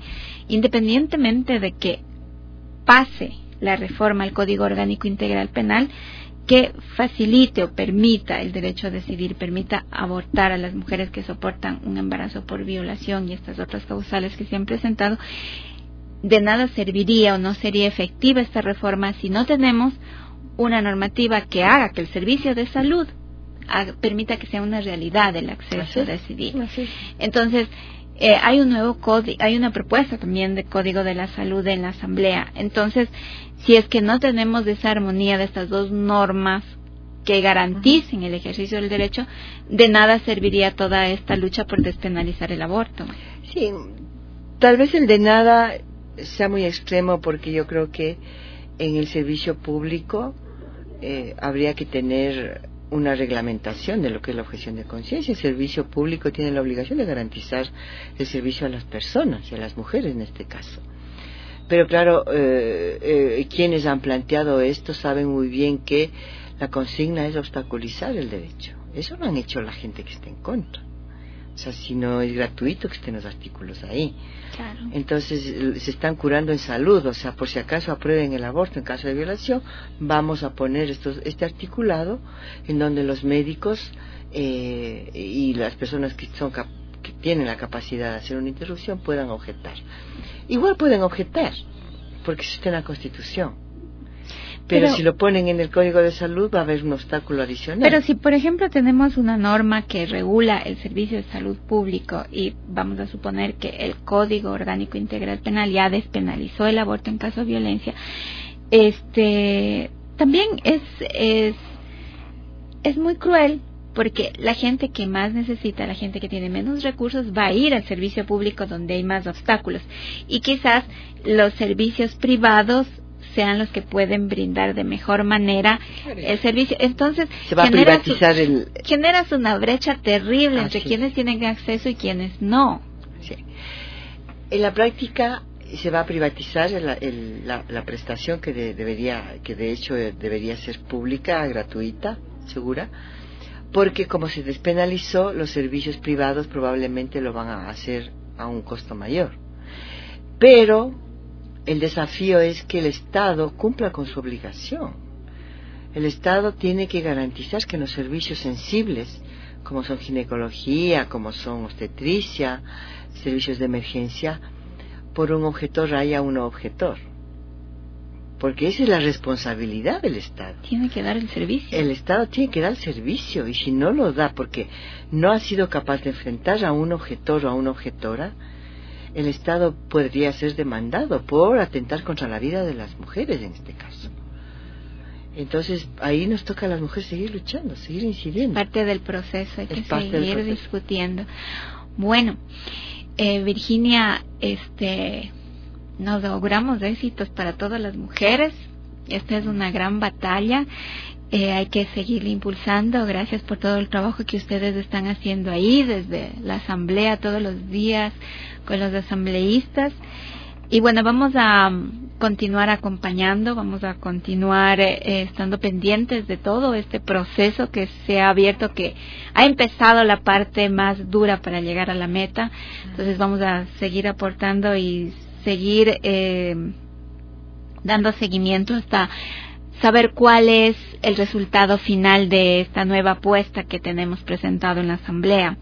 independientemente de que pase la reforma al Código Orgánico Integral Penal, que facilite o permita el derecho a decidir, permita abortar a las mujeres que soportan un embarazo por violación y estas otras causales que se han presentado, de nada serviría o no sería efectiva esta reforma si no tenemos una normativa que haga que el servicio de salud haga, permita que sea una realidad el acceso a decidir. Entonces, eh, hay un nuevo código, hay una propuesta también de Código de la Salud en la Asamblea. Entonces, si es que no tenemos esa armonía de estas dos normas que garanticen el ejercicio del derecho, de nada serviría toda esta lucha por despenalizar el aborto. Sí, tal vez el de nada sea muy extremo, porque yo creo que en el servicio público eh, habría que tener una reglamentación de lo que es la objeción de conciencia. El servicio público tiene la obligación de garantizar el servicio a las personas y a las mujeres en este caso. Pero claro, eh, eh, quienes han planteado esto saben muy bien que la consigna es obstaculizar el derecho. Eso lo han hecho la gente que está en contra. O sea, si no es gratuito que estén los artículos ahí. Claro. Entonces se están curando en salud. O sea, por si acaso aprueben el aborto en caso de violación, vamos a poner estos, este articulado en donde los médicos eh, y las personas que son cap que tienen la capacidad de hacer una interrupción puedan objetar. Igual pueden objetar, porque existe en la Constitución. Pero, pero si lo ponen en el Código de Salud va a haber un obstáculo adicional. Pero si, por ejemplo, tenemos una norma que regula el servicio de salud público y vamos a suponer que el Código Orgánico Integral Penal ya despenalizó el aborto en caso de violencia, este también es es es muy cruel, porque la gente que más necesita, la gente que tiene menos recursos, va a ir al servicio público donde hay más obstáculos. Y quizás los servicios privados sean los que pueden brindar de mejor manera el servicio. Entonces, se va a privatizar su, el... generas una brecha terrible ah, entre sí. quienes tienen acceso y quienes no. Sí. En la práctica se va a privatizar el, el, la, la prestación que de, debería, que de hecho debería ser pública, gratuita, segura, porque como se despenalizó, los servicios privados probablemente lo van a hacer a un costo mayor. Pero el desafío es que el Estado cumpla con su obligación. El Estado tiene que garantizar que en los servicios sensibles, como son ginecología, como son obstetricia, servicios de emergencia, por un objetor haya un objetor. Porque esa es la responsabilidad del Estado. Tiene que dar el servicio. El Estado tiene que dar el servicio, y si no lo da porque no ha sido capaz de enfrentar a un objetor o a una objetora, el Estado podría ser demandado por atentar contra la vida de las mujeres en este caso. Entonces ahí nos toca a las mujeres seguir luchando, seguir incidiendo. Es parte del proceso, hay que seguir discutiendo. Bueno, eh, Virginia, este, nos auguramos éxitos para todas las mujeres. Esta es una gran batalla. Eh, hay que seguir impulsando. Gracias por todo el trabajo que ustedes están haciendo ahí, desde la asamblea todos los días con los asambleístas. Y bueno, vamos a continuar acompañando, vamos a continuar eh, estando pendientes de todo este proceso que se ha abierto, que ha empezado la parte más dura para llegar a la meta. Entonces vamos a seguir aportando y seguir eh, dando seguimiento hasta saber cuál es el resultado final de esta nueva apuesta que tenemos presentado en la asamblea.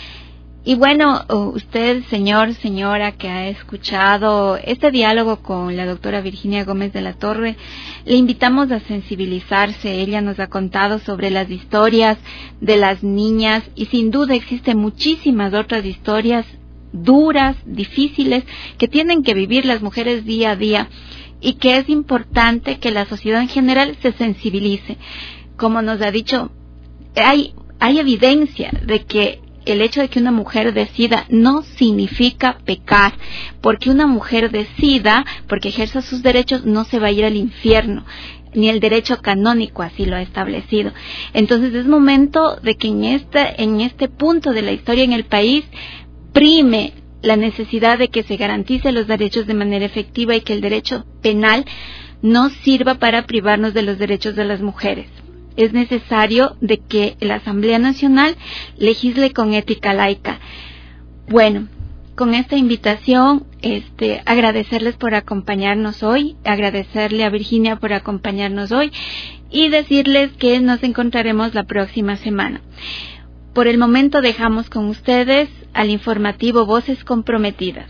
Y bueno, usted, señor, señora, que ha escuchado este diálogo con la doctora Virginia Gómez de la Torre, le invitamos a sensibilizarse. Ella nos ha contado sobre las historias de las niñas y sin duda existen muchísimas otras historias duras, difíciles, que tienen que vivir las mujeres día a día y que es importante que la sociedad en general se sensibilice. Como nos ha dicho, hay, hay evidencia de que el hecho de que una mujer decida no significa pecar, porque una mujer decida, porque ejerza sus derechos, no se va a ir al infierno, ni el derecho canónico así lo ha establecido. Entonces es momento de que en este, en este punto de la historia en el país prime la necesidad de que se garantice los derechos de manera efectiva y que el derecho penal no sirva para privarnos de los derechos de las mujeres. Es necesario de que la Asamblea Nacional legisle con ética laica. Bueno, con esta invitación, este, agradecerles por acompañarnos hoy, agradecerle a Virginia por acompañarnos hoy y decirles que nos encontraremos la próxima semana. Por el momento dejamos con ustedes al informativo Voces Comprometidas.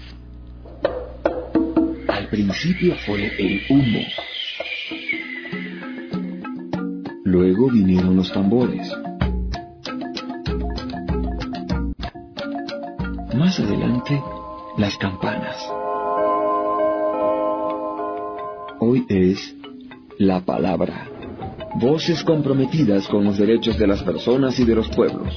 Al principio fue el humo. Luego vinieron los tambores. Más adelante, las campanas. Hoy es la palabra. Voces comprometidas con los derechos de las personas y de los pueblos.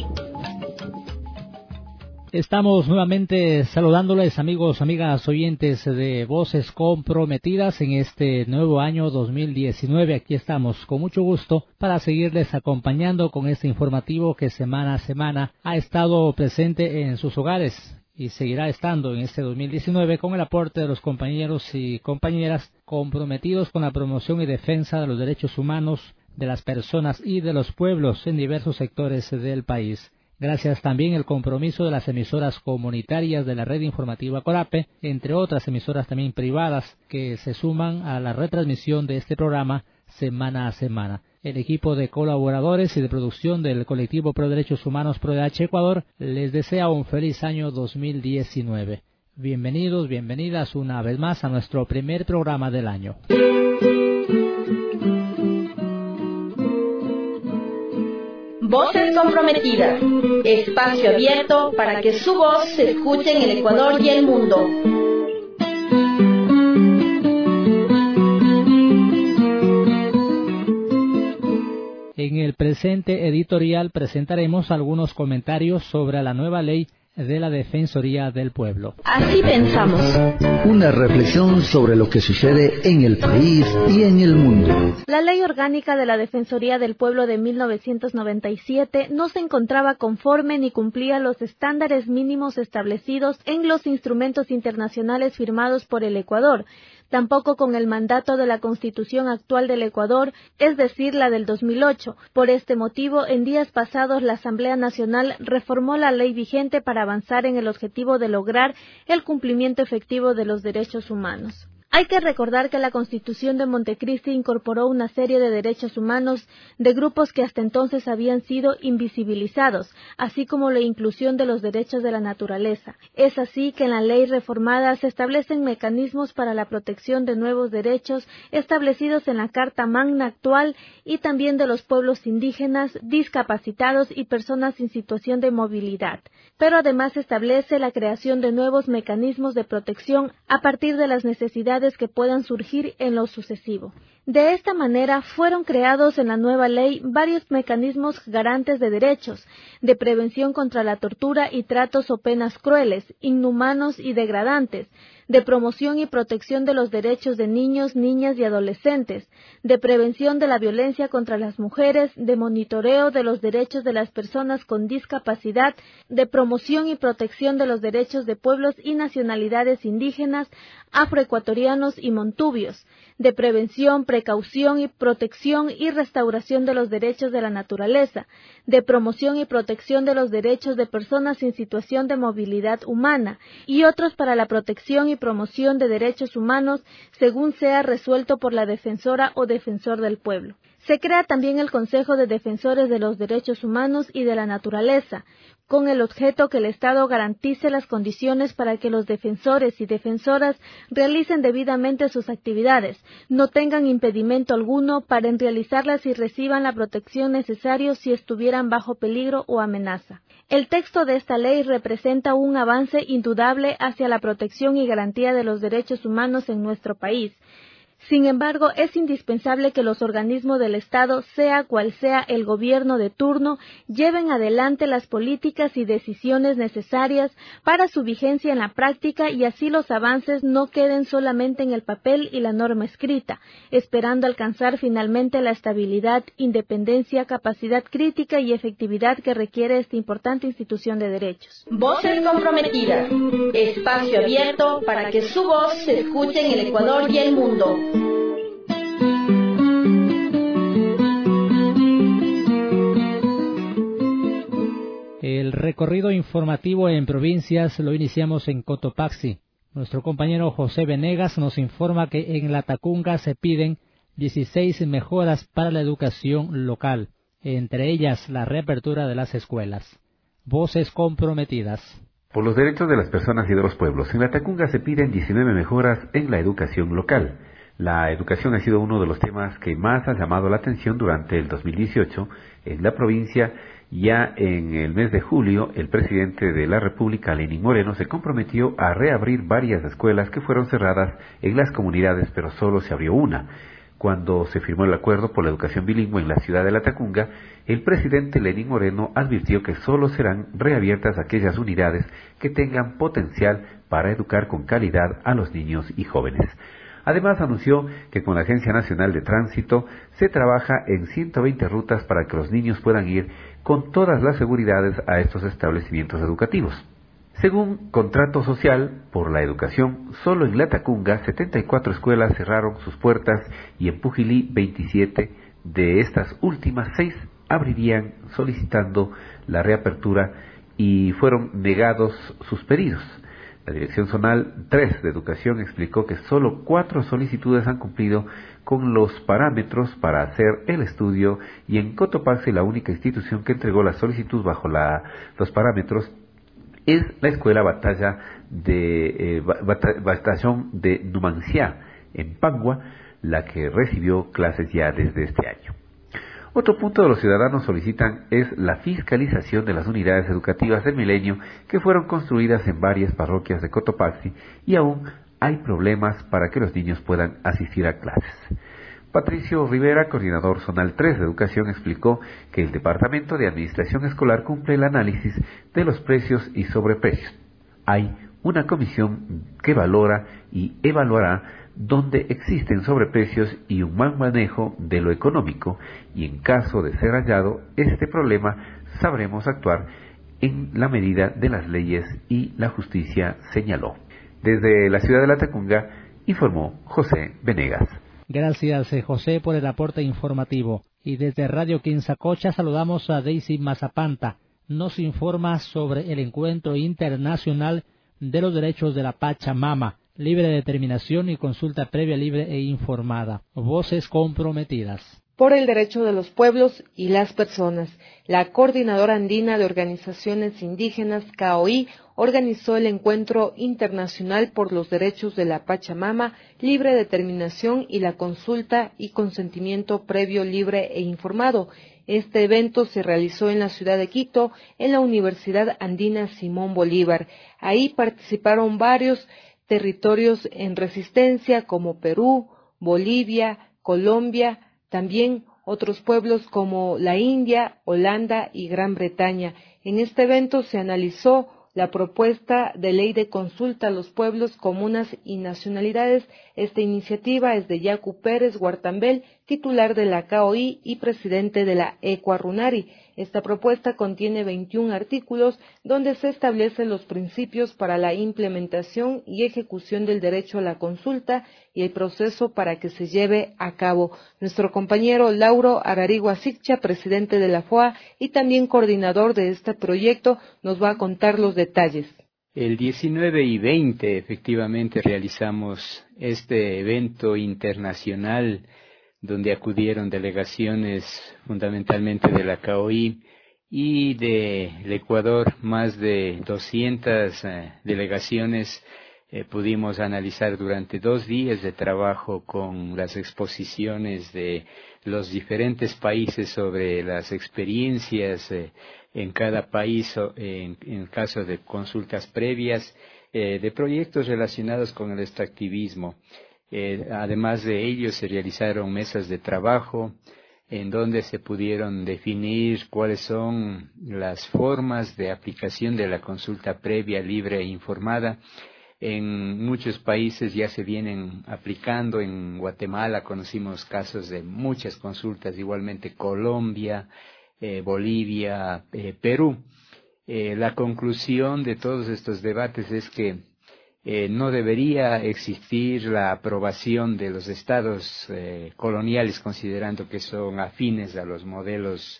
Estamos nuevamente saludándoles, amigos, amigas, oyentes de Voces Comprometidas en este nuevo año dos mil diecinueve. Aquí estamos con mucho gusto para seguirles acompañando con este informativo que semana a semana ha estado presente en sus hogares y seguirá estando en este dos mil diecinueve con el aporte de los compañeros y compañeras comprometidos con la promoción y defensa de los derechos humanos de las personas y de los pueblos en diversos sectores del país. Gracias también al compromiso de las emisoras comunitarias de la red informativa Corape, entre otras emisoras también privadas que se suman a la retransmisión de este programa semana a semana. El equipo de colaboradores y de producción del colectivo Pro Derechos Humanos Pro D H Ecuador les desea un feliz año dos mil diecinueve. Bienvenidos, bienvenidas una vez más a nuestro primer programa del año. Voces Comprometidas, espacio abierto para que su voz se escuche en el Ecuador y el mundo. En el presente editorial presentaremos algunos comentarios sobre la nueva ley de la Defensoría del Pueblo. Así pensamos. Una reflexión sobre lo que sucede en el país y en el mundo. La Ley Orgánica de la Defensoría del Pueblo de mil novecientos noventa y siete no se encontraba conforme ni cumplía los estándares mínimos establecidos en los instrumentos internacionales firmados por el Ecuador, tampoco con el mandato de la Constitución actual del Ecuador, es decir, la del dos mil ocho. Por este motivo, en días pasados la Asamblea Nacional reformó la ley vigente para avanzar en el objetivo de lograr el cumplimiento efectivo de los derechos humanos. Hay que recordar que la Constitución de Montecristi incorporó una serie de derechos humanos de grupos que hasta entonces habían sido invisibilizados, así como la inclusión de los derechos de la naturaleza. Es así que en la ley reformada se establecen mecanismos para la protección de nuevos derechos establecidos en la Carta Magna actual y también de los pueblos indígenas, discapacitados y personas en situación de movilidad. Pero además establece la creación de nuevos mecanismos de protección a partir de las necesidades que puedan surgir en lo sucesivo. De esta manera fueron creados en la nueva ley varios mecanismos garantes de derechos, de prevención contra la tortura y tratos o penas crueles, inhumanos y degradantes, de promoción y protección de los derechos de niños, niñas y adolescentes, de prevención de la violencia contra las mujeres, de monitoreo de los derechos de las personas con discapacidad, de promoción y protección de los derechos de pueblos y nacionalidades indígenas, afroecuatorianos y montubios, de prevención, precaución y protección y restauración de los derechos de la naturaleza, de promoción y protección de los derechos de personas en situación de movilidad humana y otros para la protección y promoción de derechos humanos según sea resuelto por la defensora o defensor del pueblo. Se crea también el Consejo de Defensores de los Derechos Humanos y de la Naturaleza, con el objeto que el Estado garantice las condiciones para que los defensores y defensoras realicen debidamente sus actividades, no tengan impedimento alguno para realizarlas y reciban la protección necesaria si estuvieran bajo peligro o amenaza. El texto de esta ley representa un avance indudable hacia la protección y garantía de los derechos humanos en nuestro país. Sin embargo, es indispensable que los organismos del Estado, sea cual sea el gobierno de turno, lleven adelante las políticas y decisiones necesarias para su vigencia en la práctica y así los avances no queden solamente en el papel y la norma escrita, esperando alcanzar finalmente la estabilidad, independencia, capacidad crítica y efectividad que requiere esta importante institución de derechos. Voces Comprometidas, espacio abierto para que su voz se escuche en el Ecuador y el mundo. El recorrido informativo en provincias lo iniciamos en Cotopaxi. Nuestro compañero José Venegas nos informa que en Latacunga se piden dieciséis mejoras para la educación local, entre ellas la reapertura de las escuelas. Voces comprometidas. Por los derechos de las personas y de los pueblos, en Latacunga se piden diecinueve mejoras en la educación local. La educación ha sido uno de los temas que más ha llamado la atención durante el dos mil dieciocho en la provincia. Ya en el mes de julio, el presidente de la República, Lenín Moreno, se comprometió a reabrir varias escuelas que fueron cerradas en las comunidades, pero solo se abrió una. Cuando se firmó el acuerdo por la educación bilingüe en la ciudad de Latacunga, el presidente Lenín Moreno advirtió que solo serán reabiertas aquellas unidades que tengan potencial para educar con calidad a los niños y jóvenes. Además, anunció que con la Agencia Nacional de Tránsito se trabaja en ciento veinte rutas para que los niños puedan ir con todas las seguridades a estos establecimientos educativos. Según Contrato Social por la Educación, solo en Latacunga setenta y cuatro escuelas cerraron sus puertas y en Pujilí veintisiete. De estas últimas seis abrirían solicitando la reapertura y fueron negados sus pedidos. La Dirección Zonal tres de Educación explicó que solo cuatro solicitudes han cumplido con los parámetros para hacer el estudio y en Cotopaxi la única institución que entregó la solicitud bajo la, los parámetros es la Escuela Batalla de, eh, Batallón de Numancia en Pangua, la que recibió clases ya desde este año. Otro punto de los ciudadanos solicitan es la fiscalización de las unidades educativas del Milenio que fueron construidas en varias parroquias de Cotopaxi y aún hay problemas para que los niños puedan asistir a clases. Patricio Rivera, coordinador zonal tres de Educación, explicó que el Departamento de Administración Escolar cumple el análisis de los precios y sobreprecios. Hay una comisión que valora y evaluará donde existen sobreprecios y un mal manejo de lo económico, y en caso de ser hallado este problema, sabremos actuar en la medida de las leyes y la justicia, señaló. Desde la ciudad de Latacunga, informó José Venegas. Gracias, José, por el aporte informativo. Y desde Radio Quinzacocha saludamos a Daisy Mazapanta. Nos informa sobre el Encuentro Internacional de los Derechos de la Pachamama, libre determinación y consulta previa libre e informada. Voces comprometidas. Por el derecho de los pueblos y las personas, la Coordinadora Andina de Organizaciones Indígenas, C A O I, organizó el Encuentro Internacional por los Derechos de la Pachamama, libre determinación y la consulta y consentimiento previo libre e informado. Este evento se realizó en la ciudad de Quito, en la Universidad Andina Simón Bolívar. Ahí participaron varios territorios en resistencia como Perú, Bolivia, Colombia, también otros pueblos como la India, Holanda y Gran Bretaña. En este evento se analizó la propuesta de ley de consulta a los pueblos, comunas y nacionalidades. Esta iniciativa es de Yacu Pérez Guartambel, titular de la C A O I y presidente de la Ecuarunari. Esta propuesta contiene veintiún artículos donde se establecen los principios para la implementación y ejecución del derecho a la consulta y el proceso para que se lleve a cabo. Nuestro compañero Lauro Ararigua Siccha, presidente de la F O A y también coordinador de este proyecto, nos va a contar los detalles. El diecinueve y veinte efectivamente realizamos este evento internacional donde acudieron delegaciones fundamentalmente de la C A O I y del Ecuador, más de doscientas eh, delegaciones. Eh, pudimos analizar durante dos días de trabajo con las exposiciones de los diferentes países sobre las experiencias eh, en cada país en, en caso de consultas previas, eh, de proyectos relacionados con el extractivismo. Eh, además de ello, se realizaron mesas de trabajo en donde se pudieron definir cuáles son las formas de aplicación de la consulta previa, libre e informada. En muchos países ya se vienen aplicando. En Guatemala conocimos casos de muchas consultas, igualmente Colombia, eh, Bolivia, eh, Perú. Eh, la conclusión de todos estos debates es que Eh, no debería existir la aprobación de los estados eh, coloniales, considerando que son afines a los modelos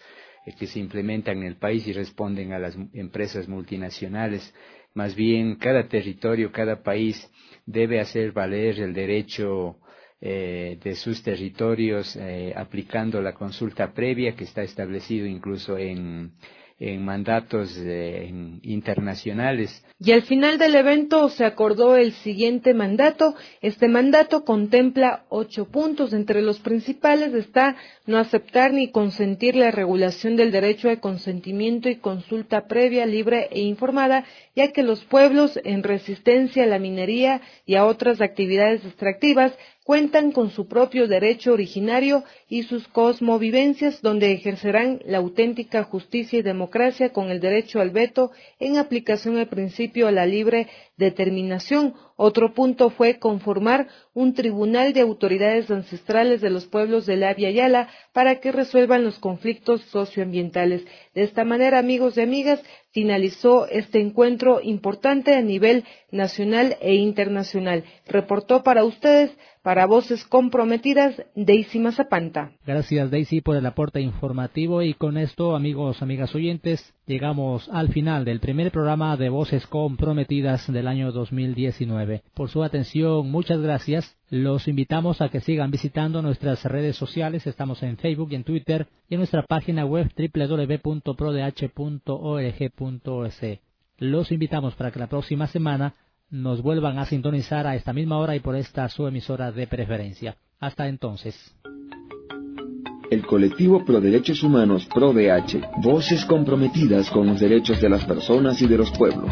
que se implementan en el país y responden a las empresas multinacionales. Más bien, cada territorio, cada país debe hacer valer el derecho eh, de sus territorios eh, aplicando la consulta previa que está establecido incluso en, en mandatos eh, en internacionales. Y al final del evento se acordó el siguiente mandato. Este mandato contempla ocho puntos. Entre los principales está no aceptar ni consentir la regulación del derecho de consentimiento y consulta previa, libre e informada, ya que los pueblos en resistencia a la minería y a otras actividades extractivas cuentan con su propio derecho originario y sus cosmovivencias, donde ejercerán la auténtica justicia y democracia con el derecho al veto en aplicación al principio a la libre determinación. Otro punto fue conformar un tribunal de autoridades ancestrales de los pueblos del Abya Yala para que resuelvan los conflictos socioambientales. De esta manera, amigos y amigas, finalizó este encuentro importante a nivel nacional e internacional. Reportó para ustedes, para Voces Comprometidas, Daisy Mazapanta. Gracias, Daisy, por el aporte informativo, y con esto, amigos, amigas oyentes, llegamos al final del primer programa de Voces Comprometidas del año dos mil diecinueve. Por su atención, muchas gracias. Los invitamos a que sigan visitando nuestras redes sociales. Estamos en Facebook y en Twitter, y en nuestra página web doble u doble u doble u punto pro d h punto org punto es. Los invitamos para que la próxima semana nos vuelvan a sintonizar a esta misma hora y por esta su emisora de preferencia. Hasta entonces. El colectivo Pro Derechos Humanos Pro D H, voces comprometidas con los derechos de las personas y de los pueblos.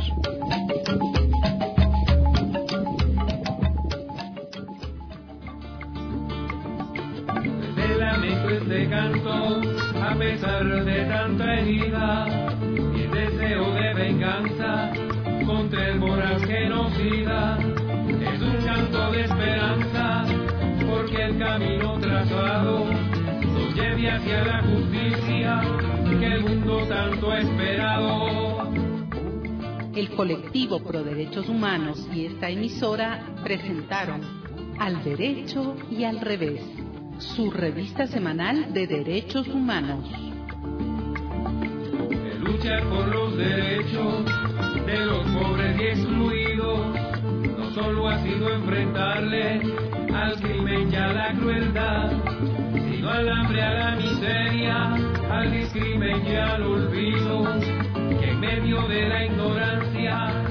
Este lamento, este canto, a pesar de tanta herida y el deseo de venganza contra el voraz genocida, es un canto de esperanza, porque el camino trazado nos lleve hacia la justicia que el mundo tanto ha esperado. El colectivo Pro Derechos Humanos y esta emisora presentaron Al Derecho y al Revés, su revista semanal de derechos humanos. De luchar por los derechos de los pobres y excluidos, no solo ha sido enfrentarle al crimen y a la crueldad, sino al hambre, a la miseria, al discrimen y al olvido, que en medio de la ignorancia